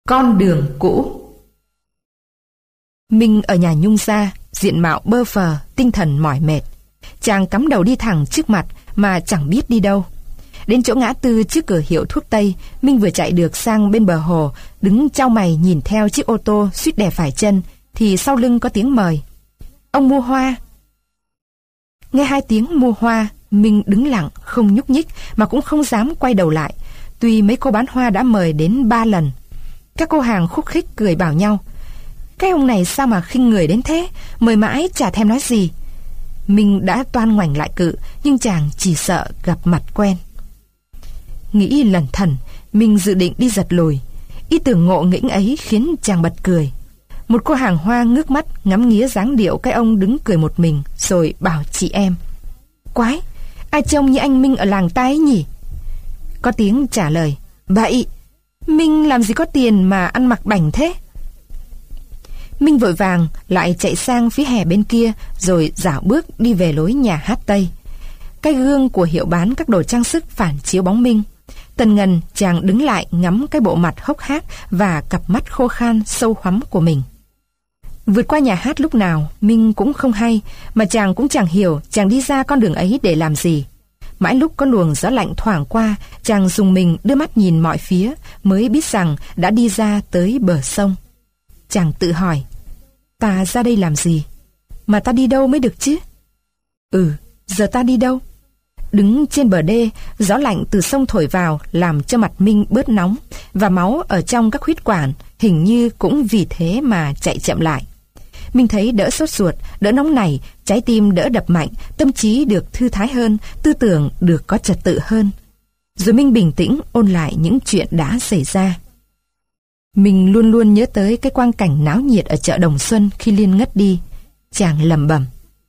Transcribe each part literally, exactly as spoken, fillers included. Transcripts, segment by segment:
Con đường cũ. Minh ở nhà Nhung ra, diện mạo bơ phờ, tinh thần mỏi mệt. Chàng cắm đầu đi thẳng trước mặt mà chẳng biết đi đâu. Đến chỗ ngã tư trước cửa hiệu thuốc Tây, Minh vừa chạy được sang bên bờ hồ, đứng chau mày nhìn theo chiếc ô tô suýt đè phải chân, thì sau lưng có tiếng mời. Ông mua hoa. Nghe hai tiếng mua hoa, Minh đứng lặng, không nhúc nhích, mà cũng không dám quay đầu lại. Tuy mấy cô bán hoa đã mời đến ba lần. Các cô hàng khúc khích cười bảo nhau. Cái ông này sao mà khinh người đến thế, mời mãi chả thèm nói gì. Minh đã toan ngoảnh lại cự, nhưng chàng chỉ sợ gặp mặt quen. Nghĩ lẩn thẩn, Minh dự định đi giật lùi. Ý tưởng ngộ nghĩnh ấy khiến chàng bật cười. Một cô hàng hoa ngước mắt ngắm nghía dáng điệu cái ông đứng cười một mình, rồi bảo chị em. Quái, ai trông như anh Minh ở làng ta ấy nhỉ? Có tiếng trả lời. Bậy, Minh làm gì có tiền mà ăn mặc bảnh thế? Minh vội vàng lại chạy sang phía hè bên kia, rồi dạo bước đi về lối nhà hát Tây. Cái gương của hiệu bán các đồ trang sức phản chiếu bóng Minh. Tần ngần chàng đứng lại ngắm cái bộ mặt hốc hác và cặp mắt khô khan sâu hoắm của mình. Vượt qua nhà hát lúc nào Minh cũng không hay, mà chàng cũng chẳng hiểu chàng đi ra con đường ấy để làm gì. Mãi lúc có luồng gió lạnh thoảng qua, chàng dùng mình đưa mắt nhìn mọi phía, mới biết rằng đã đi ra tới bờ sông. Chàng tự hỏi, ta ra đây làm gì? Mà ta đi đâu mới được chứ? Ừ, giờ ta đi đâu? Đứng trên bờ đê, gió lạnh từ sông thổi vào làm cho mặt Minh bớt nóng, và máu ở trong các huyết quản hình như cũng vì thế mà chạy chậm lại. Minh thấy đỡ sốt ruột, đỡ nóng nảy, trái tim đỡ đập mạnh, tâm trí được thư thái hơn, tư tưởng được có trật tự hơn. Rồi Minh bình tĩnh ôn lại những chuyện đã xảy ra. Mình luôn luôn nhớ tới cái quang cảnh náo nhiệt ở chợ Đồng Xuân khi Liên ngất đi. Chàng lẩm bẩm.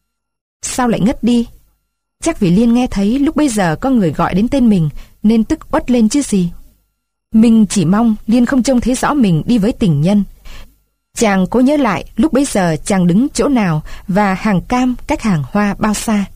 Sao lại ngất đi? Chắc vì Liên nghe thấy lúc bây giờ có người gọi đến tên mình nên tức uất lên chứ gì. Mình chỉ mong Liên không trông thấy rõ mình đi với tình nhân. Chàng cố nhớ lại lúc bấy giờ chàng đứng chỗ nào và hàng cam cách hàng hoa bao xa.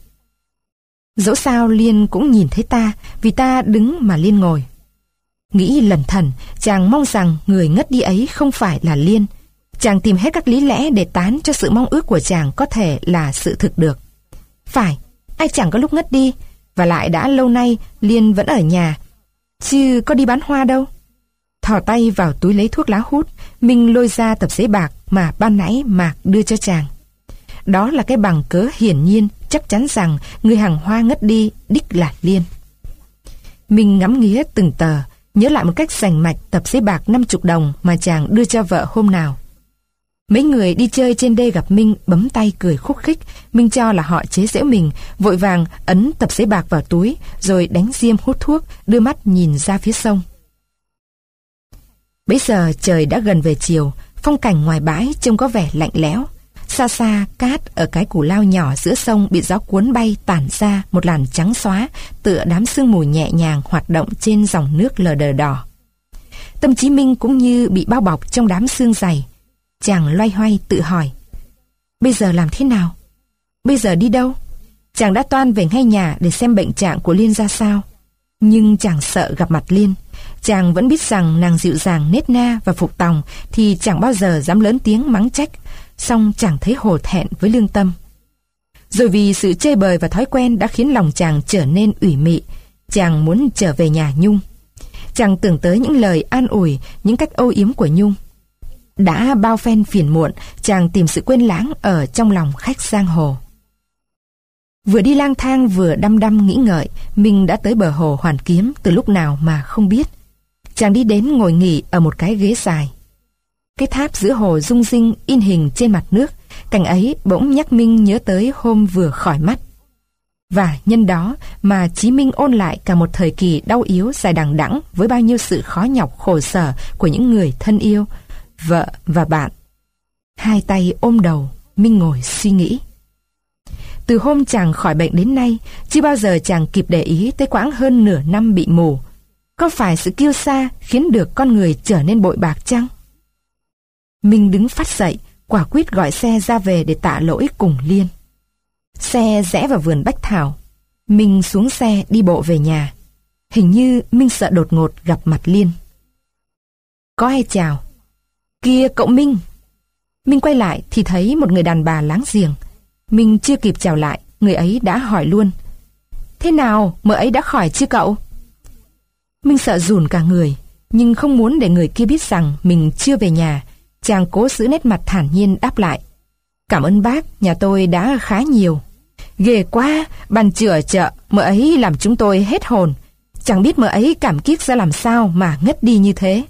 Dẫu sao Liên cũng nhìn thấy ta, vì ta đứng mà Liên ngồi. Nghĩ lẩn thẩn, chàng mong rằng người ngất đi ấy không phải là Liên. Chàng tìm hết các lý lẽ để tán cho sự mong ước của chàng có thể là sự thực được. Phải, ai chẳng có lúc ngất đi, và lại đã lâu nay Liên vẫn ở nhà, chứ có đi bán hoa đâu. Thò tay vào túi lấy thuốc lá hút, Minh lôi ra tập giấy bạc mà ban nãy Mạc đưa cho chàng. Đó là cái bằng cớ hiển nhiên chắc chắn rằng người hàng hoa ngất đi đích là Liên. Minh ngắm nghía từng tờ, nhớ lại một cách rành mạch tập giấy bạc năm chục đồng mà chàng đưa cho vợ hôm nào. Mấy người đi chơi trên đê gặp Minh bấm tay cười khúc khích. Minh cho là họ chế giễu mình, vội vàng ấn tập giấy bạc vào túi, rồi đánh diêm hút thuốc, đưa mắt nhìn ra phía sông. Bấy giờ trời đã gần về chiều, phong cảnh ngoài bãi trông có vẻ lạnh lẽo. Xa xa cát ở cái cù lao nhỏ giữa sông bị gió cuốn bay tản ra một làn trắng xóa, tựa đám sương mù nhẹ nhàng hoạt động trên dòng nước lờ đờ đỏ. Tâm trí Minh cũng như bị bao bọc trong đám sương dày. Chàng loay hoay tự hỏi, bây giờ làm thế nào? Bây giờ đi đâu? Chàng đã toan về ngay nhà để xem bệnh trạng của Liên ra sao. Nhưng chàng sợ gặp mặt Liên. Chàng vẫn biết rằng nàng dịu dàng nết na và phục tòng thì chẳng bao giờ dám lớn tiếng mắng trách, song chàng thấy hổ thẹn với lương tâm. Rồi vì sự chơi bời và thói quen đã khiến lòng chàng trở nên ủy mị, chàng muốn trở về nhà Nhung. Chàng tưởng tới những lời an ủi, những cách âu yếm của Nhung. Đã bao phen phiền muộn, chàng tìm sự quên lãng ở trong lòng khách giang hồ. Vừa đi lang thang vừa đăm đăm nghĩ ngợi, Minh đã tới bờ hồ Hoàn Kiếm từ lúc nào mà không biết. Chàng đi đến ngồi nghỉ ở một cái ghế dài. Cái tháp giữa hồ rung rinh in hình trên mặt nước, cảnh ấy bỗng nhắc Minh nhớ tới hôm vừa khỏi mắt. Và nhân đó mà Chí Minh ôn lại cả một thời kỳ đau yếu dài đằng đẵng với bao nhiêu sự khó nhọc khổ sở của những người thân yêu, vợ và bạn. Hai tay ôm đầu, Minh ngồi suy nghĩ. Từ hôm chàng khỏi bệnh đến nay, chưa bao giờ chàng kịp để ý tới quãng hơn nửa năm bị mù. Có phải sự kiêu sa khiến được con người trở nên bội bạc chăng? Minh đứng phắt dậy, quả quyết gọi xe ra về để tạ lỗi cùng Liên. Xe rẽ vào vườn bách thảo. Minh xuống xe đi bộ về nhà. Hình như Minh sợ đột ngột gặp mặt Liên. Có ai chào, Kìa cậu Minh! Minh quay lại thì thấy một người đàn bà láng giềng. Minh chưa kịp chào lại, người ấy đã hỏi luôn. Thế nào, mợ ấy đã khỏi chưa cậu? Minh sợ run cả người, nhưng không muốn để người kia biết rằng mình chưa về nhà. Chàng cố giữ nét mặt thản nhiên đáp lại. Cảm ơn bác, nhà tôi đã khá nhiều. Ghê quá, bàn chửa ở chợ, mợ ấy làm chúng tôi hết hồn. Chẳng biết mợ ấy cảm kích ra làm sao mà ngất đi như thế.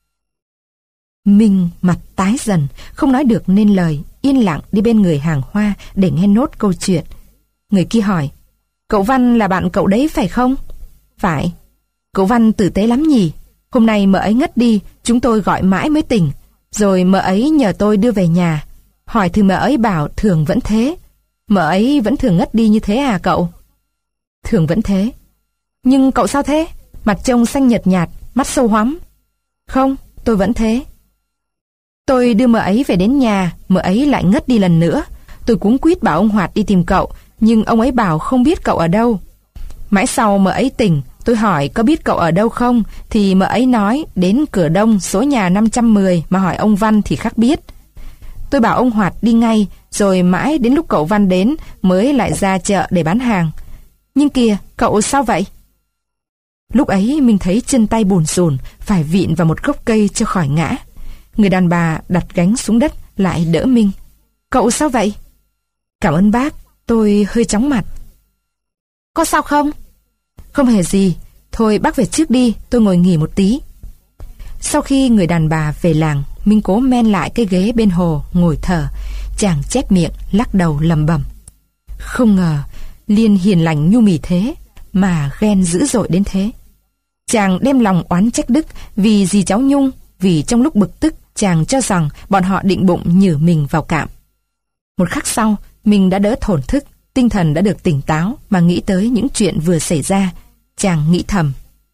Minh mặt tái dần, không nói được nên lời, yên lặng đi bên người hàng hoa để nghe nốt câu chuyện. Người kia hỏi, cậu Văn là bạn cậu đấy phải không? Phải. Cậu Văn tử tế lắm nhỉ? Hôm nay mợ ấy ngất đi, chúng tôi gọi mãi mới tỉnh. Rồi mợ ấy nhờ tôi đưa về nhà. Hỏi thì mợ ấy bảo thường vẫn thế. Mợ ấy vẫn thường ngất đi như thế à cậu? Thường vẫn thế. Nhưng cậu sao thế? Mặt trông xanh nhợt nhạt, mắt sâu hoắm. Không, tôi vẫn thế. Tôi đưa mợ ấy về đến nhà, mợ ấy lại ngất đi lần nữa. Tôi cuống quýt bảo ông Hoạt đi tìm cậu, nhưng ông ấy bảo không biết cậu ở đâu. Mãi sau mợ ấy tỉnh, tôi hỏi có biết cậu ở đâu không, thì mợ ấy nói đến cửa đông số nhà năm trăm mười mà hỏi ông Văn thì khắc biết. Tôi bảo ông Hoạt đi ngay, rồi mãi đến lúc cậu Văn đến mới lại ra chợ để bán hàng. Nhưng kìa, cậu sao vậy? Lúc ấy mình thấy chân tay bùn rùn, phải vịn vào một gốc cây cho khỏi ngã. Người đàn bà đặt gánh xuống đất lại đỡ Minh. Cậu sao vậy? Cảm ơn bác, tôi hơi chóng mặt. Có sao không? Không hề gì, thôi bác về trước đi, tôi ngồi nghỉ một tí. Sau khi người đàn bà về làng, Minh cố men lại cái ghế bên hồ ngồi thở. Chàng chép miệng lắc đầu lẩm bẩm. Không ngờ Liên hiền lành nhu mì thế mà ghen dữ dội đến thế. Chàng đem lòng oán trách Đức vì dì cháu Nhung, vì trong lúc bực tức chàng cho rằng bọn họ định bụng nhử mình vào cạm. Một khắc sau, mình đã đỡ thổn thức, tinh thần đã được tỉnh táo mà nghĩ tới những chuyện vừa xảy ra. Chàng nghĩ thầm.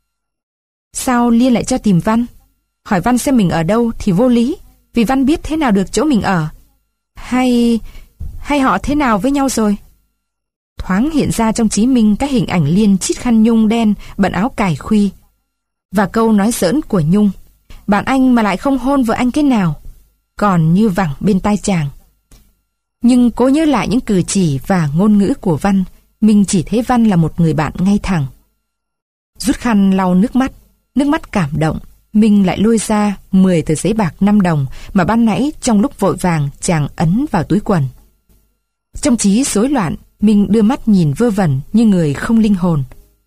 Sao Liên lại cho tìm Văn? Hỏi Văn xem mình ở đâu thì vô lý, vì Văn biết thế nào được chỗ mình ở. Hay... hay họ thế nào với nhau rồi? Thoáng hiện ra trong trí Minh cái hình ảnh Liên chít khăn nhung đen, bận áo cài khuy. Và câu nói giỡn của Nhung. Bạn anh mà lại không hôn vợ anh cái nào? Còn như vẳng bên tai chàng. Nhưng cố nhớ lại những cử chỉ và ngôn ngữ của Văn, mình chỉ thấy Văn là một người bạn ngay thẳng. Rút khăn lau nước mắt, nước mắt cảm động, Minh lại lôi ra mười tờ giấy bạc năm đồng mà ban nãy trong lúc vội vàng chàng ấn vào túi quần. Trong trí rối loạn, Minh đưa mắt nhìn vơ vẩn như người không linh hồn.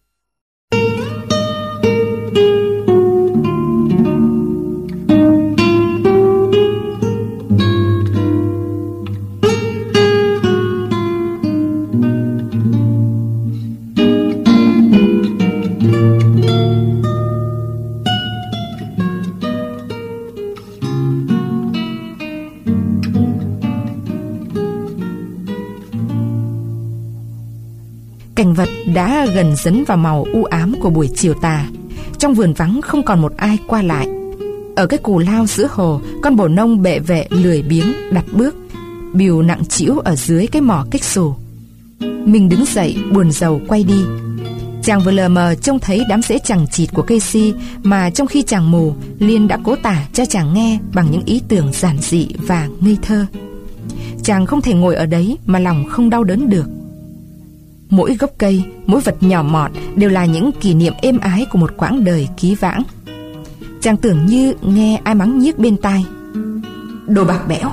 Cảnh vật đã gần dấn vào màu u ám của buổi chiều tà. Trong vườn vắng không còn một ai qua lại. Ở cái cù lao giữa hồ, con bồ nông bệ vệ lười biếng đặt bước, bìu nặng trĩu ở dưới cái mỏ kích xù. Mình đứng dậy buồn rầu quay đi. Chàng vừa lờ mờ trông thấy đám rễ chằng chịt của cây si mà trong khi chàng mù, Liên đã cố tả cho chàng nghe bằng những ý tưởng giản dị và ngây thơ. Chàng không thể ngồi ở đấy mà lòng không đau đớn được. Mỗi gốc cây, mỗi vật nhỏ mọt đều là những kỷ niệm êm ái của một quãng đời ký vãng. Chàng tưởng như nghe ai mắng nhiếc bên tai. Đồ bạc bẽo.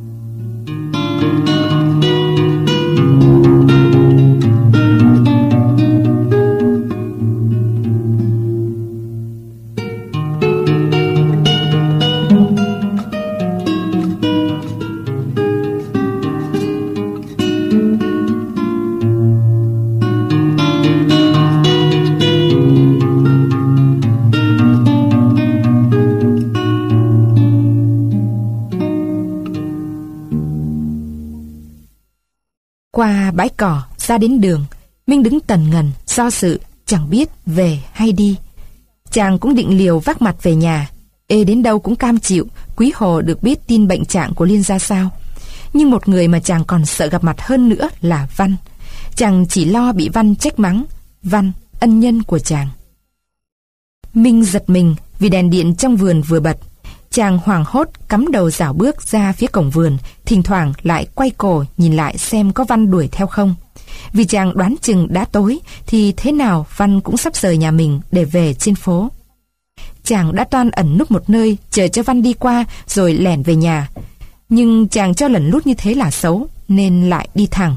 Qua bãi cỏ, ra đến đường, Minh đứng tần ngần, do dự, chẳng biết về hay đi. Chàng cũng định liều vác mặt về nhà, ê đến đâu cũng cam chịu, quý hồ được biết tin bệnh trạng của Liên ra sao. Nhưng một người mà chàng còn sợ gặp mặt hơn nữa là Văn. Chàng chỉ lo bị Văn trách mắng, Văn, ân nhân của chàng. Minh giật mình vì đèn điện trong vườn vừa bật. Chàng Chàng hoảng hốt cắm đầu dạo bước ra phía cổng vườn, thỉnh thoảng lại quay cổ nhìn lại xem có Văn đuổi theo không. Vì chàng đoán chừng đã tối thì thế nào Văn cũng sắp rời nhà mình để về trên phố. Chàng đã toan ẩn núp một nơi chờ cho Văn đi qua rồi lẻn về nhà. Nhưng chàng cho lẩn lút như thế là xấu nên lại đi thẳng.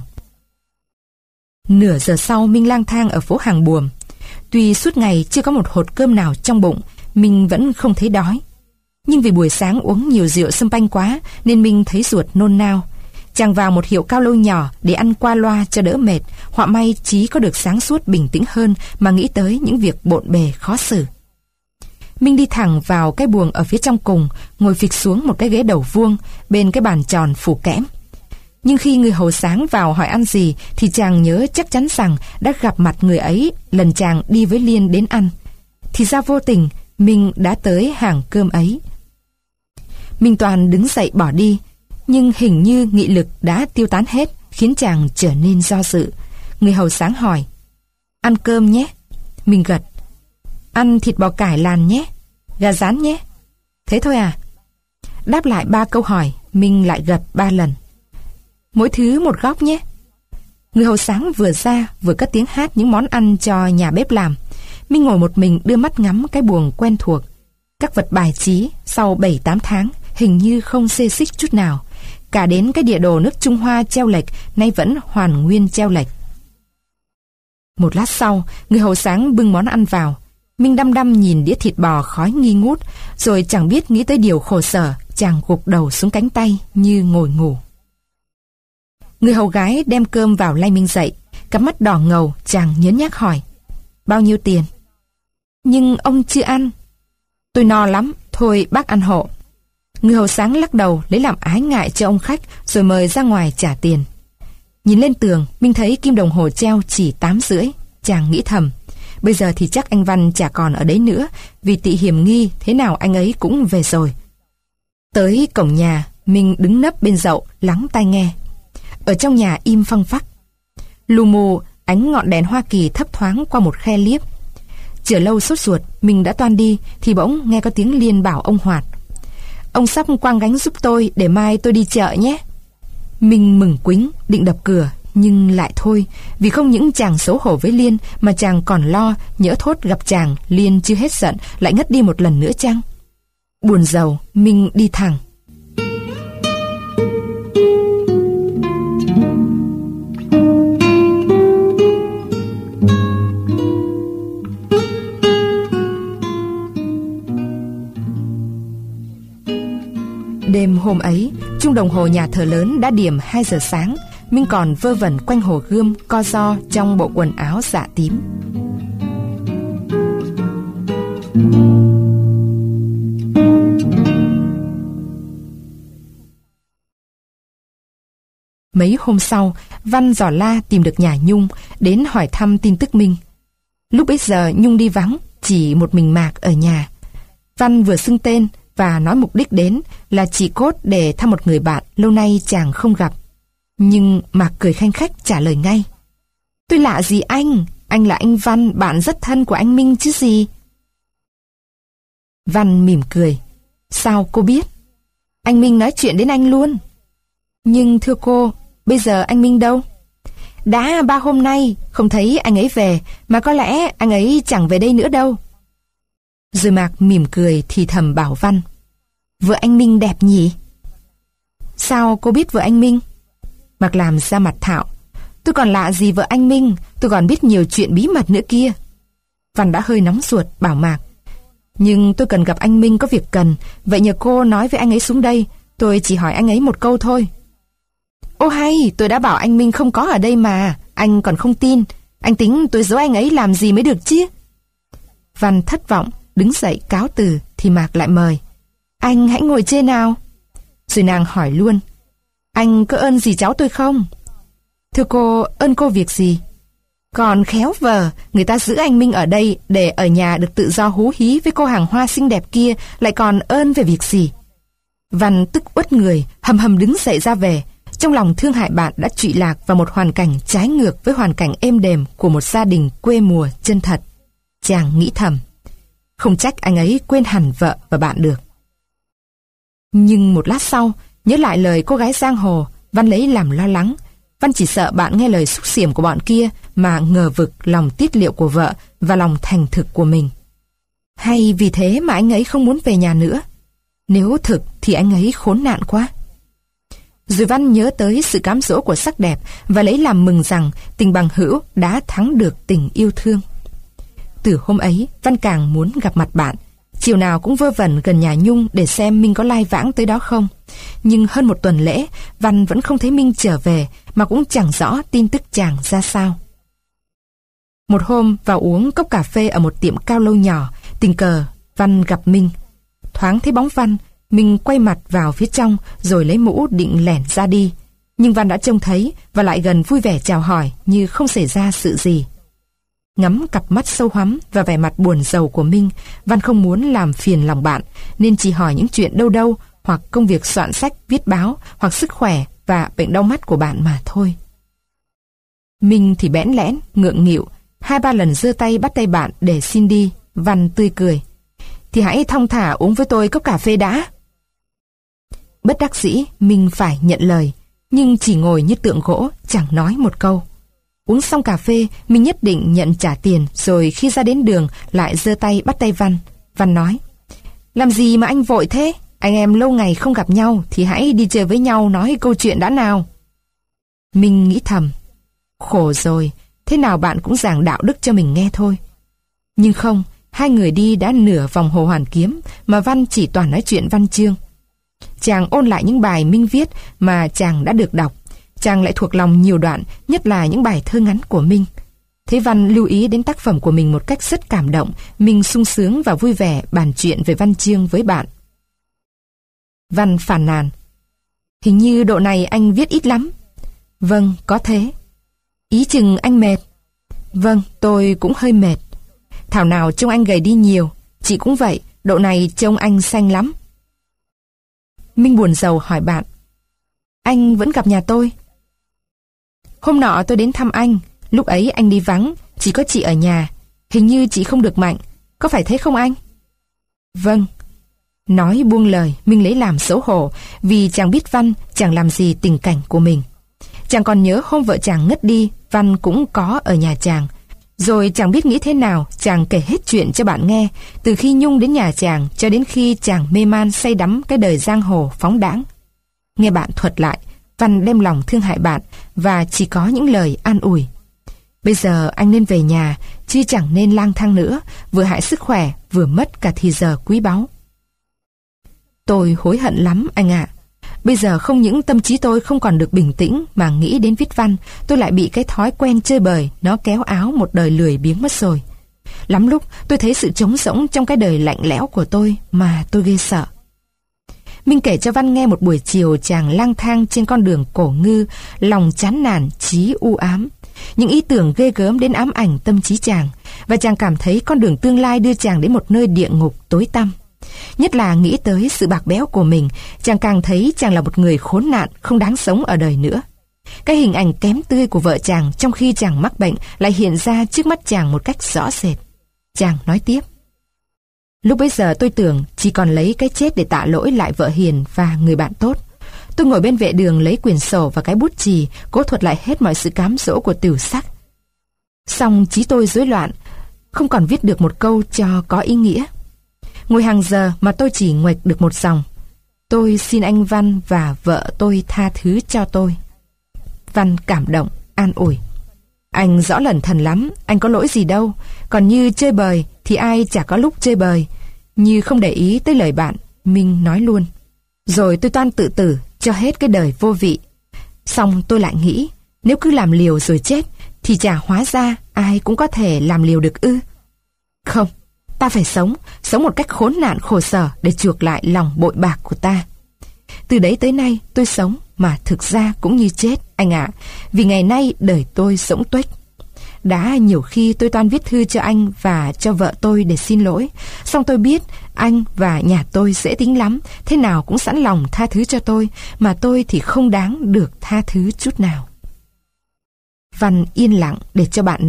Nửa giờ sau Minh lang thang ở phố Hàng Buồm. Tuy suốt ngày chưa có một hột cơm nào trong bụng, Minh vẫn không thấy đói. Nhưng vì buổi sáng uống nhiều rượu sâm panh quá nên Minh thấy ruột nôn nao. Chàng vào một hiệu cao lầu nhỏ để ăn qua loa cho đỡ mệt. Họa may chí có được sáng suốt bình tĩnh hơn mà nghĩ tới những việc bộn bề khó xử. Minh đi thẳng vào cái buồng ở phía trong cùng, ngồi phịch xuống một cái ghế đầu vuông bên cái bàn tròn phủ kẽm. Nhưng khi người hầu sáng vào hỏi ăn gì thì chàng nhớ chắc chắn rằng đã gặp mặt người ấy lần chàng đi với Liên đến ăn. Thì ra vô tình Minh đã tới hàng cơm ấy. Minh Toàn đứng dậy bỏ đi, nhưng hình như nghị lực đã tiêu tán hết, khiến chàng trở nên do dự. Người hầu sáng hỏi: "Ăn cơm nhé." Minh gật. "Ăn thịt bò cải làn nhé, gà rán nhé." "Thế thôi à?" Đáp lại ba câu hỏi, Minh lại gật ba lần. "Mỗi thứ một góc nhé." Người hầu sáng vừa ra vừa cất tiếng hát những món ăn cho nhà bếp làm. Minh ngồi một mình đưa mắt ngắm cái buồng quen thuộc. Các vật bài trí sau bảy tám tháng hình như không xê xích chút nào. Cả đến cái địa đồ nước Trung Hoa treo lệch nay vẫn hoàn nguyên treo lệch. Một lát sau, người hầu sáng bưng món ăn vào. Minh đăm đăm nhìn đĩa thịt bò khói nghi ngút, rồi chẳng biết nghĩ tới điều khổ sở, chàng gục đầu xuống cánh tay như ngồi ngủ. Người hầu gái đem cơm vào lay Minh dậy, cặp mắt đỏ ngầu, chàng nhớn nhác hỏi: "Bao nhiêu tiền?" "Nhưng ông chưa ăn." "Tôi no lắm, thôi bác ăn hộ." Người hầu sáng lắc đầu lấy làm ái ngại cho ông khách, rồi mời ra ngoài trả tiền. Nhìn lên tường, Minh thấy kim đồng hồ treo chỉ tám rưỡi. Chàng nghĩ thầm, bây giờ thì chắc anh Văn chả còn ở đấy nữa, vì tị hiểm nghi thế nào anh ấy cũng về rồi. Tới cổng nhà, Minh đứng nấp bên dậu lắng tai nghe. Ở trong nhà im phăng phắc. Lù mù ánh ngọn đèn Hoa Kỳ thấp thoáng qua một khe liếp. Chờ lâu sốt ruột, mình đã toan đi thì bỗng nghe có tiếng Liên bảo ông Hoạt: "Ông sắp quang gánh giúp tôi để mai tôi đi chợ nhé." Mình mừng quính định đập cửa, nhưng lại thôi, vì không những chàng xấu hổ với Liên mà chàng còn lo nhỡ thốt gặp chàng Liên chưa hết giận lại ngất đi một lần nữa chăng. Buồn rầu, Minh đi thẳng. Đêm hôm ấy, chuông đồng hồ nhà thờ lớn đã điểm hai giờ sáng. Minh còn vơ vẩn quanh hồ Gươm co ro trong bộ quần áo dạ tím. Mấy hôm sau, Văn dò la tìm được nhà Nhung, đến hỏi thăm tin tức Minh. Lúc bấy giờ Nhung đi vắng, chỉ một mình Mạc ở nhà. Văn vừa xưng tên và nói mục đích đến là chỉ cốt để thăm một người bạn lâu nay chàng không gặp. Nhưng Mạc cười khanh khách trả lời ngay: "Tôi lạ gì anh, anh là anh Văn, bạn rất thân của anh Minh chứ gì." Văn mỉm cười: "Sao cô biết?" "Anh Minh nói chuyện đến anh luôn." "Nhưng thưa cô, bây giờ anh Minh đâu?" "Đã ba hôm nay không thấy anh ấy về, mà có lẽ anh ấy chẳng về đây nữa đâu." Rồi Mạc mỉm cười thì thầm bảo Văn: "Vợ anh Minh đẹp nhỉ?" "Sao cô biết vợ anh Minh?" Mạc làm ra mặt thạo: "Tôi còn lạ gì vợ anh Minh, tôi còn biết nhiều chuyện bí mật nữa kia." Văn đã hơi nóng ruột bảo Mạc: "Nhưng tôi cần gặp anh Minh có việc cần, vậy nhờ cô nói với anh ấy xuống đây, tôi chỉ hỏi anh ấy một câu thôi." "Ô hay, tôi đã bảo anh Minh không có ở đây mà, anh còn không tin, anh tính tôi giấu anh ấy làm gì mới được chứ." Văn thất vọng đứng dậy cáo từ thì Mạc lại mời: "Anh hãy ngồi trên nào." Rồi nàng hỏi luôn: "Anh có ơn gì cháu tôi không?" "Thưa cô, ơn cô việc gì?" "Còn khéo vờ, người ta giữ anh Minh ở đây để ở nhà được tự do hú hí với cô hàng hoa xinh đẹp kia, lại còn ơn về việc gì?" Văn tức uất người, hầm hầm đứng dậy ra về. Trong lòng thương hại bạn đã trụy lạc vào một hoàn cảnh trái ngược với hoàn cảnh êm đềm của một gia đình quê mùa chân thật. Chàng nghĩ thầm: không trách anh ấy quên hẳn vợ và bạn được. Nhưng một lát sau, nhớ lại lời cô gái giang hồ, Văn lấy làm lo lắng. Văn chỉ sợ bạn nghe lời xúc xỉm của bọn kia mà ngờ vực lòng tiết liệu của vợ và lòng thành thực của mình. Hay vì thế mà anh ấy không muốn về nhà nữa? Nếu thực thì anh ấy khốn nạn quá. Rồi Văn nhớ tới sự cám dỗ của sắc đẹp và lấy làm mừng rằng tình bằng hữu đã thắng được tình yêu thương. Từ hôm ấy, Văn càng muốn gặp mặt bạn. Chiều nào cũng vơ vẩn gần nhà Nhung để xem Minh có lai vãng tới đó không. Nhưng hơn một tuần lễ, Văn vẫn không thấy Minh trở về, mà cũng chẳng rõ tin tức chàng ra sao. Một hôm vào uống cốc cà phê ở một tiệm cao lầu nhỏ, tình cờ Văn gặp Minh. Thoáng thấy bóng Văn, Minh quay mặt vào phía trong rồi lấy mũ định lẻn ra đi. Nhưng Văn đã trông thấy và lại gần vui vẻ chào hỏi như không xảy ra sự gì. Ngắm cặp mắt sâu hoắm và vẻ mặt buồn rầu của Minh, Văn không muốn làm phiền lòng bạn, nên chỉ hỏi những chuyện đâu đâu, hoặc công việc soạn sách, viết báo, hoặc sức khỏe và bệnh đau mắt của bạn mà thôi. Minh thì bẽn lẽn, ngượng nghịu, hai ba lần giơ tay bắt tay bạn để xin đi. Văn tươi cười. Thì hãy thong thả uống với tôi cốc cà phê đã. Bất đắc dĩ, Minh phải nhận lời, nhưng chỉ ngồi như tượng gỗ, chẳng nói một câu. Uống xong cà phê, Minh nhất định nhận trả tiền, rồi khi ra đến đường lại giơ tay bắt tay Văn. Văn nói, làm gì mà anh vội thế? Anh em lâu ngày không gặp nhau thì hãy đi chơi với nhau nói câu chuyện đã nào. Minh nghĩ thầm, khổ rồi, thế nào bạn cũng giảng đạo đức cho mình nghe thôi. Nhưng không, hai người đi đã nửa vòng Hồ Hoàn Kiếm mà Văn chỉ toàn nói chuyện văn chương. Chàng ôn lại những bài Minh viết mà chàng đã được đọc. Chàng lại thuộc lòng nhiều đoạn, nhất là những bài thơ ngắn của Minh. Thấy Văn lưu ý đến tác phẩm của mình một cách rất cảm động, Minh sung sướng và vui vẻ bàn chuyện về văn chương với bạn. Văn phàn nàn, hình như độ này anh viết ít lắm. Vâng, có thế. Ý chừng anh mệt. Vâng, tôi cũng hơi mệt. Thảo nào trông anh gầy đi nhiều. Chị cũng vậy, độ này trông anh xanh lắm. Minh buồn rầu hỏi bạn, anh vẫn gặp nhà tôi? Hôm nọ tôi đến thăm anh, lúc ấy anh đi vắng, chỉ có chị ở nhà. Hình như chị không được mạnh, có phải thế không anh? Vâng. Nói buông lời, Minh lấy làm xấu hổ, vì chàng biết Văn chẳng làm gì tình cảnh của mình. Chàng còn nhớ hôm vợ chàng ngất đi, Văn cũng có ở nhà chàng. Rồi chàng biết nghĩ thế nào, chàng kể hết chuyện cho bạn nghe, từ khi Nhung đến nhà chàng cho đến khi chàng mê man say đắm cái đời giang hồ phóng đãng. Nghe bạn thuật lại, Văn đem lòng thương hại bạn và chỉ có những lời an ủi. Bây giờ anh nên về nhà, chứ chẳng nên lang thang nữa, vừa hại sức khỏe, vừa mất cả thì giờ quý báu. Tôi hối hận lắm anh ạ. Bây giờ không những tâm trí tôi không còn được bình tĩnh mà nghĩ đến viết văn, tôi lại bị cái thói quen chơi bời, nó kéo áo một đời lười biếng mất rồi. Lắm lúc tôi thấy sự trống rỗng trong cái đời lạnh lẽo của tôi mà tôi ghê sợ. Minh kể cho Văn nghe một buổi chiều chàng lang thang trên con đường cổ ngư, lòng chán nản, trí u ám. Những ý tưởng ghê gớm đến ám ảnh tâm trí chàng, và chàng cảm thấy con đường tương lai đưa chàng đến một nơi địa ngục tối tăm. Nhất là nghĩ tới sự bạc bẽo của mình, chàng càng thấy chàng là một người khốn nạn, không đáng sống ở đời nữa. Cái hình ảnh kém tươi của vợ chàng trong khi chàng mắc bệnh lại hiện ra trước mắt chàng một cách rõ rệt. Chàng nói tiếp, lúc bấy giờ tôi tưởng chỉ còn lấy cái chết để tạ lỗi lại vợ hiền và người bạn tốt. Tôi ngồi bên vệ đường lấy quyển sổ và cái bút chì, cố thuật lại hết mọi sự cám dỗ của tiểu sắc. Xong trí tôi rối loạn, không còn viết được một câu cho có ý nghĩa. Ngồi hàng giờ mà tôi chỉ nguệch được một dòng: tôi xin anh Văn và vợ tôi tha thứ cho tôi. Văn cảm động, an ủi, anh rõ lẩn thần lắm, anh có lỗi gì đâu. Còn như chơi bời thì ai chả có lúc chơi bời. Như không để ý tới lời bạn, Minh nói luôn, rồi tôi toan tự tử cho hết cái đời vô vị. Xong tôi lại nghĩ, nếu cứ làm liều rồi chết thì chả hóa ra ai cũng có thể làm liều được ư? Không, ta phải sống, sống một cách khốn nạn khổ sở để chuộc lại lòng bội bạc của ta. Từ đấy tới nay tôi sống mà thực ra cũng như chết anh ạ, vì ngày nay đời tôi sống tuếch. Đã nhiều khi tôi toan viết thư cho anh và cho vợ tôi để xin lỗi, xong tôi biết anh và nhà tôi dễ tính lắm, thế nào cũng sẵn lòng tha thứ cho tôi, mà tôi thì không đáng được tha thứ chút nào. Văn yên lặng để cho bạn nói,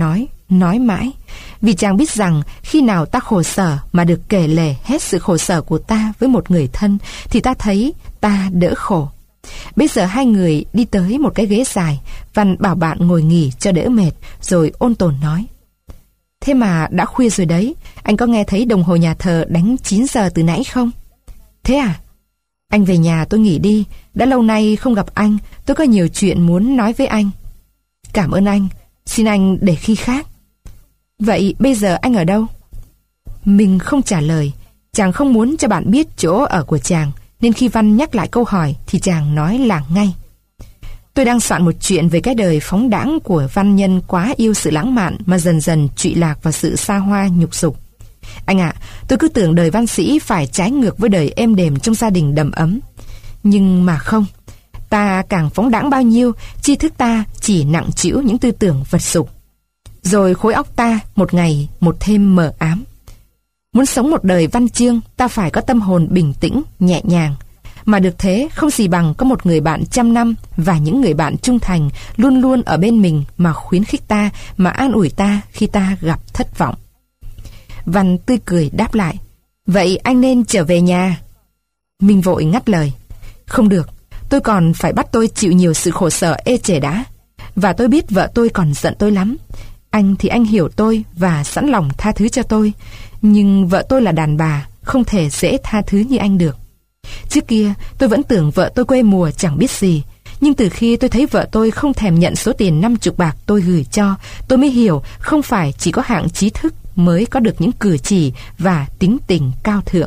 nói mãi. Vì chàng biết rằng khi nào ta khổ sở mà được kể lể hết sự khổ sở của ta với một người thân thì ta thấy ta đỡ khổ. Bây giờ hai người đi tới một cái ghế dài. Văn bảo bạn ngồi nghỉ cho đỡ mệt, rồi ôn tồn nói: Thế mà đã khuya rồi đấy, anh có nghe thấy đồng hồ nhà thờ đánh chín giờ từ nãy không? Thế à? Anh về nhà tôi nghỉ đi, đã lâu nay không gặp anh, tôi có nhiều chuyện muốn nói với anh. Cảm ơn anh, xin anh để khi khác. Vậy bây giờ anh ở đâu? Mình không trả lời. Chàng không muốn cho bạn biết chỗ ở của chàng, nên khi Văn nhắc lại câu hỏi thì chàng nói làng ngay: Tôi đang soạn một chuyện về cái đời phóng đãng của văn nhân quá yêu sự lãng mạn mà dần dần trụy lạc vào sự xa hoa nhục dục. Anh ạ, à, tôi cứ tưởng đời văn sĩ phải trái ngược với đời êm đềm trong gia đình đầm ấm. Nhưng mà không, ta càng phóng đãng bao nhiêu, tri thức ta chỉ nặng trĩu những tư tưởng vật dục. Rồi khối óc ta một ngày một thêm mờ ám. Muốn sống một đời văn chương, ta phải có tâm hồn bình tĩnh, nhẹ nhàng. Mà được thế không gì bằng có một người bạn trăm năm và những người bạn trung thành luôn luôn ở bên mình mà khuyến khích ta, mà an ủi ta khi ta gặp thất vọng. Văn tươi cười đáp lại: Vậy anh nên trở về nhà. Mình vội ngắt lời: Không được, tôi còn phải bắt tôi chịu nhiều sự khổ sở ê chề đã. Và tôi biết vợ tôi còn giận tôi lắm. Anh thì anh hiểu tôi và sẵn lòng tha thứ cho tôi. Nhưng vợ tôi là đàn bà, không thể dễ tha thứ như anh được. Trước kia tôi vẫn tưởng vợ tôi quê mùa chẳng biết gì. Nhưng từ khi tôi thấy vợ tôi không thèm nhận số tiền năm chục bạc tôi gửi cho, tôi mới hiểu không phải chỉ có hạng trí thức mới có được những cử chỉ và tính tình cao thượng.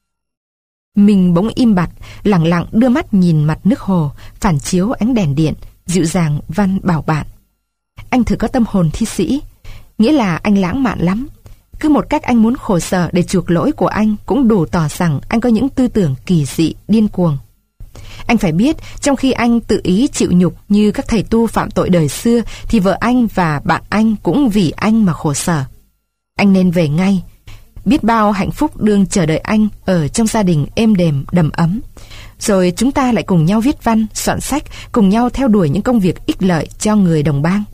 Mình bỗng im bặt, lặng lặng đưa mắt nhìn mặt nước hồ phản chiếu ánh đèn điện. Dịu dàng Văn bảo bạn: Anh thử có tâm hồn thi sĩ, nghĩa là anh lãng mạn lắm. Cứ một cách anh muốn khổ sở để chuộc lỗi của anh cũng đủ tỏ rằng anh có những tư tưởng kỳ dị, điên cuồng. Anh phải biết, trong khi anh tự ý chịu nhục như các thầy tu phạm tội đời xưa, thì vợ anh và bạn anh cũng vì anh mà khổ sở. Anh nên về ngay. Biết bao hạnh phúc đương chờ đợi anh ở trong gia đình êm đềm, đầm ấm. Rồi chúng ta lại cùng nhau viết văn, soạn sách, cùng nhau theo đuổi những công việc ích lợi cho người đồng bang.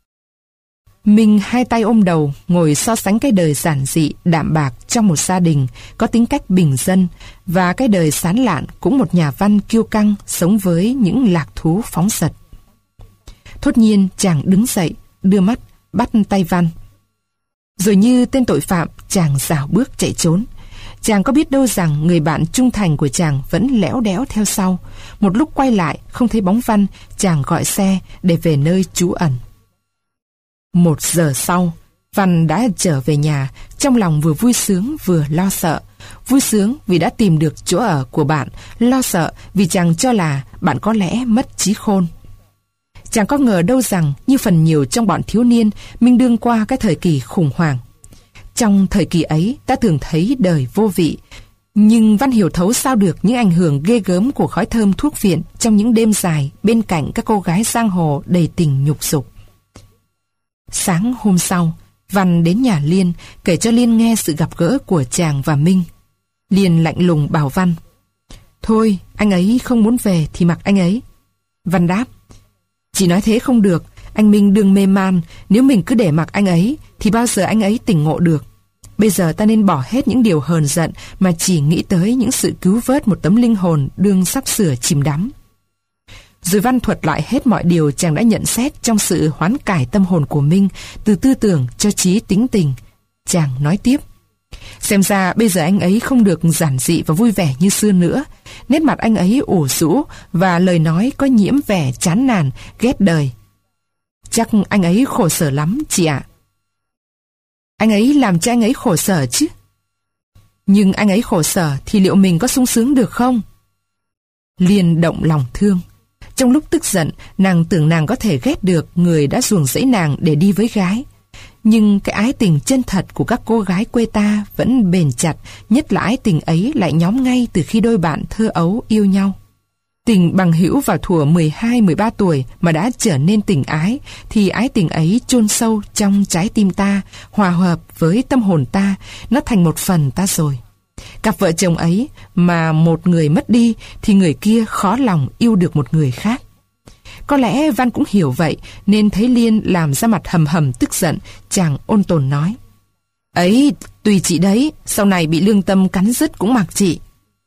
Mình hai tay ôm đầu, ngồi so sánh cái đời giản dị, đạm bạc trong một gia đình có tính cách bình dân và cái đời sán lạn cũng một nhà văn kiêu căng sống với những lạc thú phóng dật. Thốt nhiên chàng đứng dậy, đưa mắt, bắt tay Văn. Rồi như tên tội phạm, chàng rảo bước chạy trốn. Chàng có biết đâu rằng người bạn trung thành của chàng vẫn lẽo đẽo theo sau. Một lúc quay lại, không thấy bóng Văn, chàng gọi xe để về nơi trú ẩn. Một giờ sau, Văn đã trở về nhà, trong lòng vừa vui sướng vừa lo sợ. Vui sướng vì đã tìm được chỗ ở của bạn, lo sợ vì chàng cho là bạn có lẽ mất trí khôn. Chàng có ngờ đâu rằng, như phần nhiều trong bọn thiếu niên, mình đương qua cái thời kỳ khủng hoảng. Trong thời kỳ ấy, ta thường thấy đời vô vị. Nhưng Văn hiểu thấu sao được những ảnh hưởng ghê gớm của khói thơm thuốc phiện trong những đêm dài bên cạnh các cô gái giang hồ đầy tình nhục dục. Sáng hôm sau, Văn đến nhà Liên, kể cho Liên nghe sự gặp gỡ của chàng và Minh. Liên lạnh lùng bảo Văn: Thôi, anh ấy không muốn về thì mặc anh ấy. Văn đáp: Chỉ nói thế không được, anh Minh đừng mê man, nếu mình cứ để mặc anh ấy thì bao giờ anh ấy tỉnh ngộ được. Bây giờ ta nên bỏ hết những điều hờn giận mà chỉ nghĩ tới những sự cứu vớt một tấm linh hồn đương sắp sửa chìm đắm. Rồi Văn thuật lại hết mọi điều chàng đã nhận xét trong sự hoán cải tâm hồn của Minh, từ tư tưởng cho trí tính tình. Chàng nói tiếp: Xem ra bây giờ anh ấy không được giản dị và vui vẻ như xưa nữa. Nét mặt anh ấy ủ rũ và lời nói có nhiễm vẻ chán nản, ghét đời. Chắc anh ấy khổ sở lắm, chị ạ. Anh ấy làm cho anh ấy khổ sở chứ. Nhưng anh ấy khổ sở thì liệu mình có sung sướng được không? Liên động lòng thương. Trong lúc tức giận, nàng tưởng nàng có thể ghét được người đã ruồng rẫy nàng để đi với gái. Nhưng cái ái tình chân thật của các cô gái quê ta vẫn bền chặt, nhất là ái tình ấy lại nhóm ngay từ khi đôi bạn thơ ấu yêu nhau. Tình bằng hữu vào thuở mười hai mười ba tuổi mà đã trở nên tình ái, thì ái tình ấy chôn sâu trong trái tim ta, hòa hợp với tâm hồn ta, nó thành một phần ta rồi. Cặp vợ chồng ấy mà một người mất đi thì người kia khó lòng yêu được một người khác. Có lẽ Văn cũng hiểu vậy, nên thấy Liên làm ra mặt hầm hầm tức giận, chàng ôn tồn nói: "Ấy, tùy chị đấy, sau này bị lương tâm cắn rứt cũng mặc chị."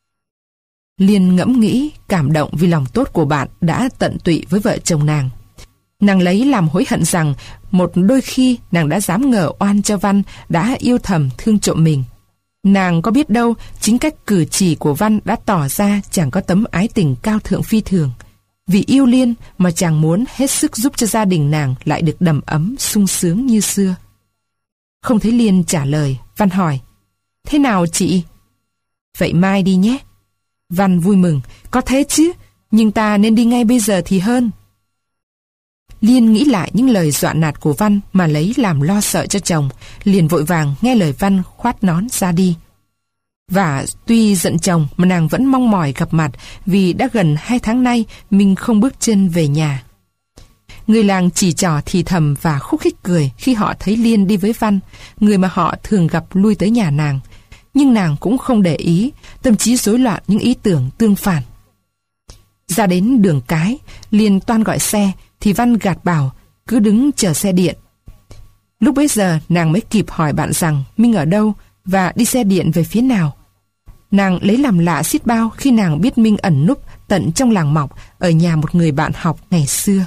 Liên ngẫm nghĩ, cảm động vì lòng tốt của bạn đã tận tụy với vợ chồng nàng. Nàng lấy làm hối hận rằng một đôi khi nàng đã dám ngờ oan cho Văn đã yêu thầm thương trộm mình. Nàng có biết đâu chính cách cử chỉ của Văn đã tỏ ra chàng có tấm ái tình cao thượng phi thường. Vì yêu Liên mà chàng muốn hết sức giúp cho gia đình nàng lại được đầm ấm sung sướng như xưa. Không thấy Liên trả lời, Văn hỏi: "Thế nào chị?" "Vậy mai đi nhé." Văn vui mừng: "Có thế chứ, nhưng ta nên đi ngay bây giờ thì hơn." Liên nghĩ lại những lời dọa nạt của Văn mà lấy làm lo sợ cho chồng, liền vội vàng nghe lời Văn khoát nón ra đi. Và tuy giận chồng mà nàng vẫn mong mỏi gặp mặt, vì đã gần hai tháng nay mình không bước chân về nhà. Người làng chỉ trỏ thì thầm và khúc khích cười khi họ thấy Liên đi với Văn, người mà họ thường gặp lui tới nhà nàng. Nhưng nàng cũng không để ý, tâm trí rối loạn những ý tưởng tương phản. Ra đến đường cái, Liên toan gọi xe thì Văn gạt bảo cứ đứng chờ xe điện. Lúc bấy giờ nàng mới kịp hỏi bạn rằng Minh ở đâu và đi xe điện về phía nào. Nàng lấy làm lạ xiết bao khi nàng biết Minh ẩn núp tận trong làng mọc ở nhà một người bạn học ngày xưa.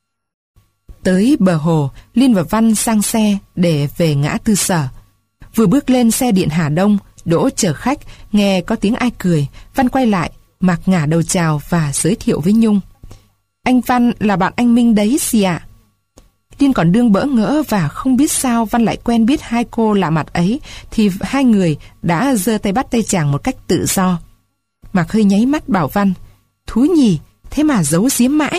Tới bờ hồ, Liên và Văn sang xe để về ngã tư Sở. Vừa bước lên xe điện Hà Đông đỗ chở khách, nghe có tiếng ai cười, Văn quay lại, mặc ngả đầu chào và giới thiệu với Nhung: "Anh Văn là bạn anh Minh đấy xì ạ." Liên còn đương bỡ ngỡ và không biết sao Văn lại quen biết hai cô lạ mặt ấy, thì hai người đã giơ tay bắt tay chàng một cách tự do. Mạc hơi nháy mắt bảo Văn: "Thú nhỉ, thế mà giấu giếm mãi."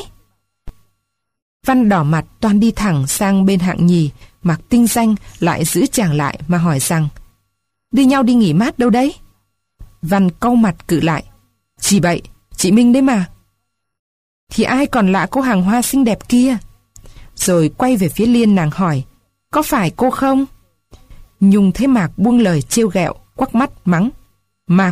Văn đỏ mặt toan đi thẳng sang bên hạng nhì, Mạc tinh danh lại giữ chàng lại mà hỏi rằng: "Đưa nhau đi nghỉ mát đâu đấy?" Văn cau mặt cự lại: "Chỉ bậy, chị Minh đấy mà." "Thì ai còn lạ cô hàng hoa xinh đẹp kia?" Rồi quay về phía Liên, nàng hỏi: "Có phải cô không?" Nhung thấy Mạc buông lời trêu ghẹo, quắc mắt mắng: "Mạc!"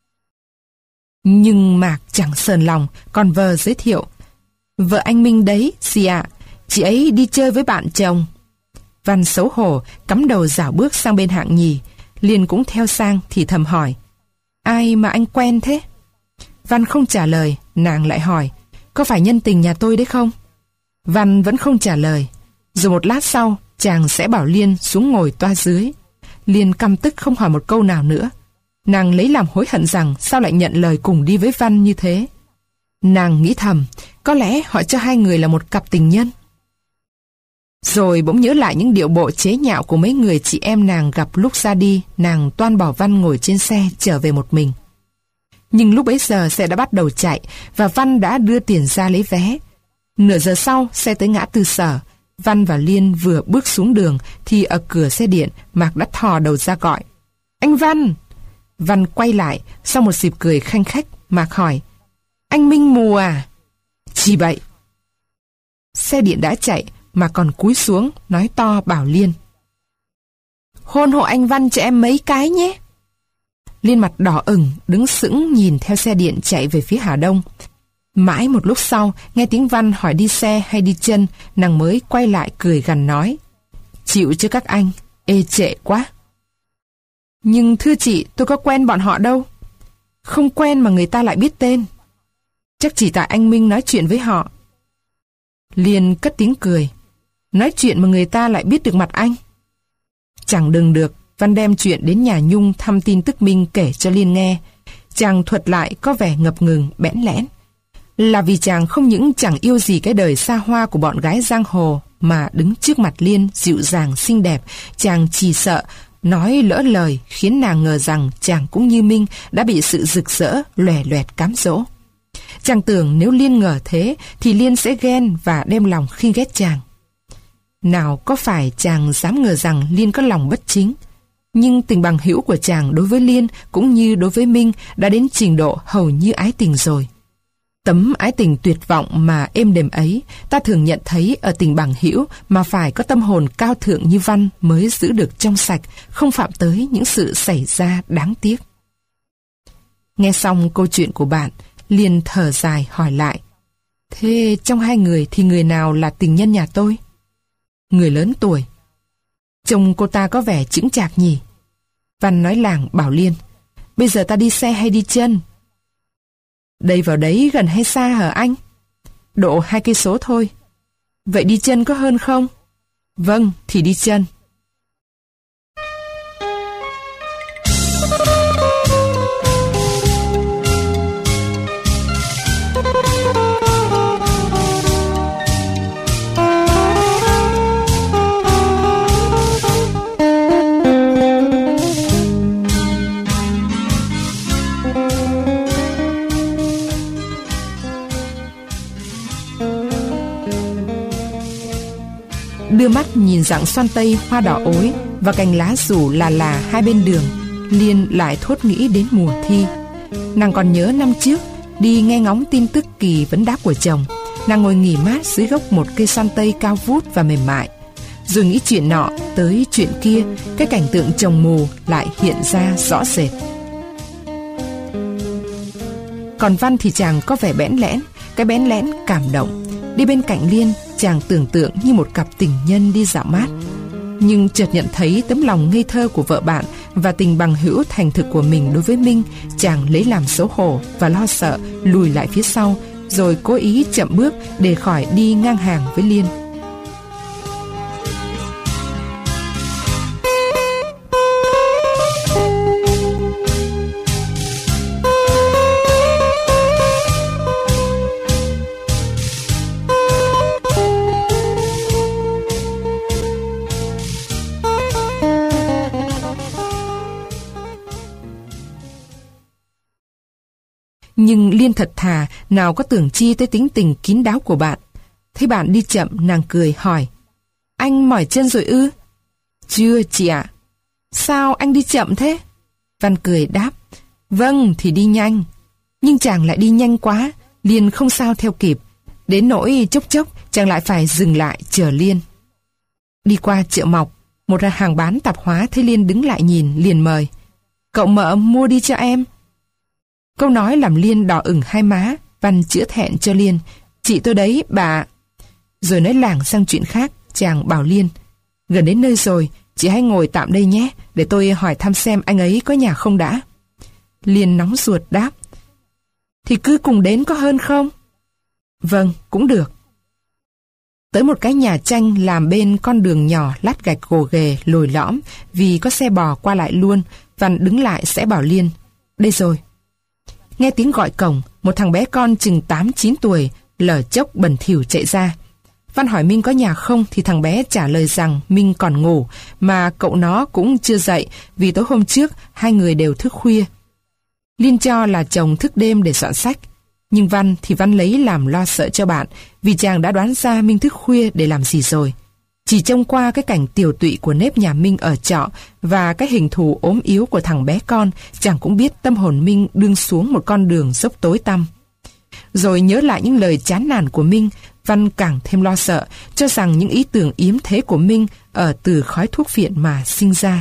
Nhưng Mạc chẳng sờn lòng, còn vờ giới thiệu: "Vợ anh Minh đấy, dì ạ, chị ấy đi chơi với bạn chồng." Văn xấu hổ, cắm đầu dảo bước sang bên hạng nhì. Liên cũng theo sang thì thầm hỏi: "Ai mà anh quen thế?" Văn không trả lời, nàng lại hỏi: "Có phải nhân tình nhà tôi đấy không?" Văn vẫn không trả lời. Rồi một lát sau, chàng sẽ bảo Liên xuống ngồi toa dưới. Liên căm tức không hỏi một câu nào nữa. Nàng lấy làm hối hận rằng sao lại nhận lời cùng đi với Văn như thế. Nàng nghĩ thầm, có lẽ họ cho hai người là một cặp tình nhân. Rồi bỗng nhớ lại những điệu bộ chế nhạo của mấy người chị em nàng gặp lúc ra đi, nàng toan bảo Văn ngồi trên xe trở về một mình. Nhưng lúc bấy giờ xe đã bắt đầu chạy và Văn đã đưa tiền ra lấy vé. Nửa giờ sau, xe tới ngã tư Sở. Văn và Liên vừa bước xuống đường thì ở cửa xe điện, Mạc đã thò đầu ra gọi: "Anh Văn!" Văn quay lại, sau một dịp cười khanh khách, Mạc hỏi: "Anh Minh mù à?" "Chỉ bậy." Xe điện đã chạy, mà còn cúi xuống, nói to bảo Liên: "Hôn hộ anh Văn cho em mấy cái nhé." Liên mặt đỏ ửng, đứng sững nhìn theo xe điện chạy về phía Hà Đông. Mãi một lúc sau, nghe tiếng Văn hỏi đi xe hay đi chân, nàng mới quay lại cười gằn nói: "Chịu chứ các anh, ê trệ quá." "Nhưng thưa chị, tôi có quen bọn họ đâu." "Không quen mà người ta lại biết tên." "Chắc chỉ tại anh Minh nói chuyện với họ." Liên cất tiếng cười: "Nói chuyện mà người ta lại biết được mặt anh." Chẳng đừng được, Văn đem chuyện đến nhà Nhung thăm tin tức Minh kể cho Liên nghe. Chàng thuật lại có vẻ ngập ngừng, bẽn lẽn. Là vì chàng không những chẳng yêu gì cái đời xa hoa của bọn gái giang hồ, mà đứng trước mặt Liên dịu dàng xinh đẹp, chàng chỉ sợ nói lỡ lời khiến nàng ngờ rằng chàng cũng như Minh đã bị sự rực rỡ lòe loẹt cám dỗ. Chàng tưởng nếu Liên ngờ thế thì Liên sẽ ghen và đem lòng khi ghét chàng. Nào có phải chàng dám ngờ rằng Liên có lòng bất chính. Nhưng tình bằng hữu của chàng đối với Liên cũng như đối với Minh đã đến trình độ hầu như ái tình rồi. Tấm ái tình tuyệt vọng mà êm đềm ấy ta thường nhận thấy ở tình bằng hữu mà phải có tâm hồn cao thượng như Văn mới giữ được trong sạch, không phạm tới những sự xảy ra đáng tiếc. Nghe xong câu chuyện của bạn, Liên thở dài hỏi lại: Thế trong hai người thì người nào là tình nhân nhà tôi? Người lớn tuổi. Trông cô ta có vẻ chững chạc nhỉ? Văn nói làng bảo Liên. Bây giờ ta đi xe hay đi chân? Đây vào đấy gần hay xa hả anh? Độ hai cây số thôi. Vậy đi chân có hơn không? Vâng, thì đi chân. Đưa mắt nhìn dặng xoan tây hoa đỏ ối và cành lá rủ là là hai bên đường, Liên lại thốt nghĩ đến mùa thi. Nàng còn nhớ năm trước đi nghe ngóng tin tức kỳ vấn đáp của chồng, nàng ngồi nghỉ mát dưới gốc một cây xoan tây cao vút và mềm mại, rồi nghĩ chuyện nọ tới chuyện kia, cái cảnh tượng chồng mù lại hiện ra rõ rệt. Còn Văn thì chàng có vẻ bẽn lẽn, cái bẽn lẽn cảm động. Đi bên cạnh Liên, chàng tưởng tượng như một cặp tình nhân đi dạo mát. Nhưng chợt nhận thấy tấm lòng ngây thơ của vợ bạn và tình bằng hữu thành thực của mình đối với Minh, chàng lấy làm xấu hổ và lo sợ, lùi lại phía sau, rồi cố ý chậm bước để khỏi đi ngang hàng với Liên. Nhưng Liên thật thà, nào có tưởng chi tới tính tình kín đáo của bạn. Thấy bạn đi chậm, nàng cười hỏi: Anh mỏi chân rồi ư? Chưa chị ạ. À. Sao anh đi chậm thế? Văn cười đáp: Vâng thì đi nhanh. Nhưng chàng lại đi nhanh quá, Liên không sao theo kịp. Đến nỗi chốc chốc chàng lại phải dừng lại chờ Liên. Đi qua chợ Mọc, một hàng bán tạp hóa thấy Liên đứng lại nhìn, liền mời: Cậu mợ mua đi cho em. Câu nói làm Liên đỏ ửng hai má. Văn chữa thẹn cho Liên: Chị tôi đấy bà. Rồi nói lảng sang chuyện khác, chàng bảo Liên: Gần đến nơi rồi, chị hãy ngồi tạm đây nhé, để tôi hỏi thăm xem anh ấy có nhà không đã. Liên nóng ruột đáp: Thì cứ cùng đến có hơn không? Vâng, cũng được. Tới một cái nhà tranh làm bên con đường nhỏ lát gạch gồ ghề lồi lõm, vì có xe bò qua lại luôn. Văn đứng lại sẽ bảo Liên: Đây rồi. Nghe tiếng gọi cổng, một thằng bé con chừng tám chín tuổi, lở chốc bẩn thỉu chạy ra. Văn hỏi Minh có nhà không thì thằng bé trả lời rằng Minh còn ngủ, mà cậu nó cũng chưa dậy vì tối hôm trước hai người đều thức khuya. Liên cho là chồng thức đêm để soạn sách, nhưng Văn thì Văn lấy làm lo sợ cho bạn, vì chàng đã đoán ra Minh thức khuya để làm gì rồi. Chỉ trông qua cái cảnh tiều tụy của nếp nhà Minh ở trọ và cái hình thù ốm yếu của thằng bé con, chàng cũng biết tâm hồn Minh đương xuống một con đường dốc tối tăm. Rồi nhớ lại những lời chán nản của Minh, Văn càng thêm lo sợ, cho rằng những ý tưởng yếm thế của Minh ở từ khói thuốc phiện mà sinh ra.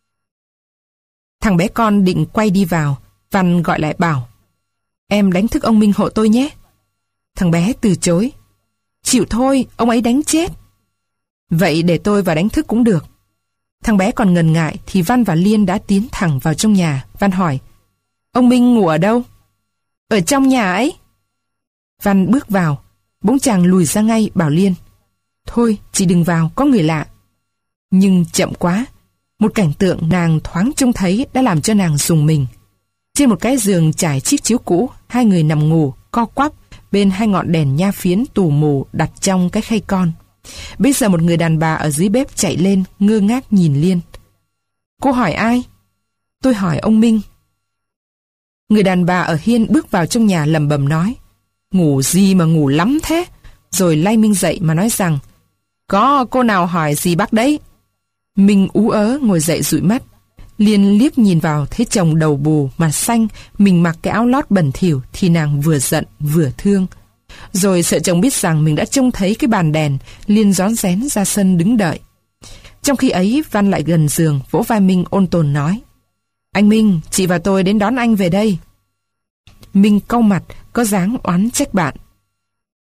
Thằng bé con định quay đi vào, Văn gọi lại bảo: Em đánh thức ông Minh hộ tôi nhé. Thằng bé từ chối: Chịu thôi, ông ấy đánh chết. Vậy để tôi vào đánh thức cũng được. Thằng bé còn ngần ngại thì Văn và Liên đã tiến thẳng vào trong nhà. Văn hỏi: Ông Minh ngủ ở đâu? Ở trong nhà ấy. Văn bước vào, bỗng chàng lùi ra ngay bảo Liên: Thôi, chị đừng vào, có người lạ. Nhưng chậm quá, một cảnh tượng nàng thoáng trông thấy đã làm cho nàng rùng mình. Trên một cái giường trải chiếc chiếu cũ, hai người nằm ngủ, co quắp, bên hai ngọn đèn nha phiến tù mù đặt trong cái khay con. Bây giờ một người đàn bà ở dưới bếp chạy lên, ngơ ngác nhìn Liên. Cô hỏi ai? Tôi hỏi ông Minh. Người đàn bà ở hiên bước vào trong nhà lẩm bẩm nói: Ngủ gì mà ngủ lắm thế? Rồi lay Minh dậy mà nói rằng: Có cô nào hỏi gì bác đấy? Minh ú ớ ngồi dậy dụi mắt. Liên liếc nhìn vào thấy chồng đầu bù, mặt xanh, mình mặc cái áo lót bẩn thỉu thì nàng vừa giận vừa thương. Rồi sợ chồng biết rằng mình đã trông thấy cái bàn đèn, Liên rón rén ra sân đứng đợi. Trong khi ấy, Văn lại gần giường, vỗ vai Minh ôn tồn nói: Anh Minh, chị và tôi đến đón anh về đây. Minh cau mặt, có dáng oán trách bạn.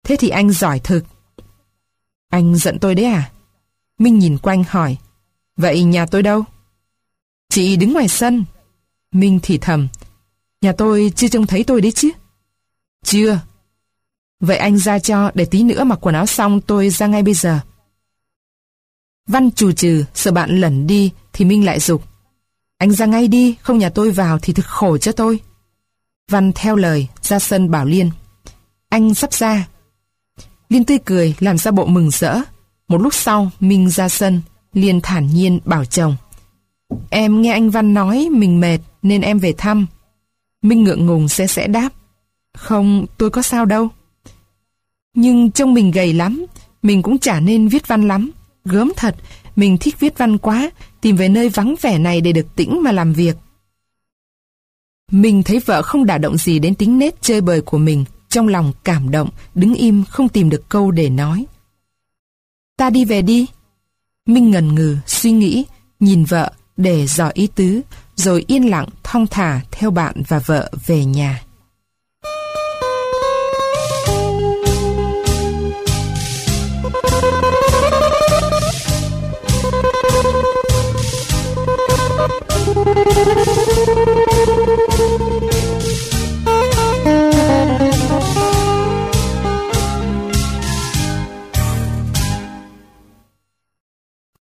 Thế thì anh giỏi thực. Anh giận tôi đấy à? Minh nhìn quanh hỏi. Vậy nhà tôi đâu? Chị đứng ngoài sân. Minh thì thầm. Nhà tôi chưa trông thấy tôi đấy chứ? Chưa. Vậy anh ra cho, để tí nữa mặc quần áo xong tôi ra ngay bây giờ. Văn chù chừ, sợ bạn lẩn đi thì Minh lại giục. Anh ra ngay đi, không nhà tôi vào thì thực khổ cho tôi. Văn theo lời, ra sân bảo Liên. Anh sắp ra. Liên tươi cười, làm ra bộ mừng rỡ. Một lúc sau, Minh ra sân, Liên thản nhiên bảo chồng. Em nghe anh Văn nói mình mệt nên em về thăm. Minh ngượng ngùng sẽ sẽ đáp. Không, tôi có sao đâu. Nhưng trông mình gầy lắm, mình cũng chả nên viết văn lắm. Gớm thật, mình thích viết văn quá, tìm về nơi vắng vẻ này để được tĩnh mà làm việc. Mình thấy vợ không đả động gì đến tính nết chơi bời của mình, trong lòng cảm động, đứng im không tìm được câu để nói. Ta đi về đi. Minh ngần ngừ, suy nghĩ, nhìn vợ để dò ý tứ, rồi yên lặng thong thả theo bạn và vợ về nhà. Thank you.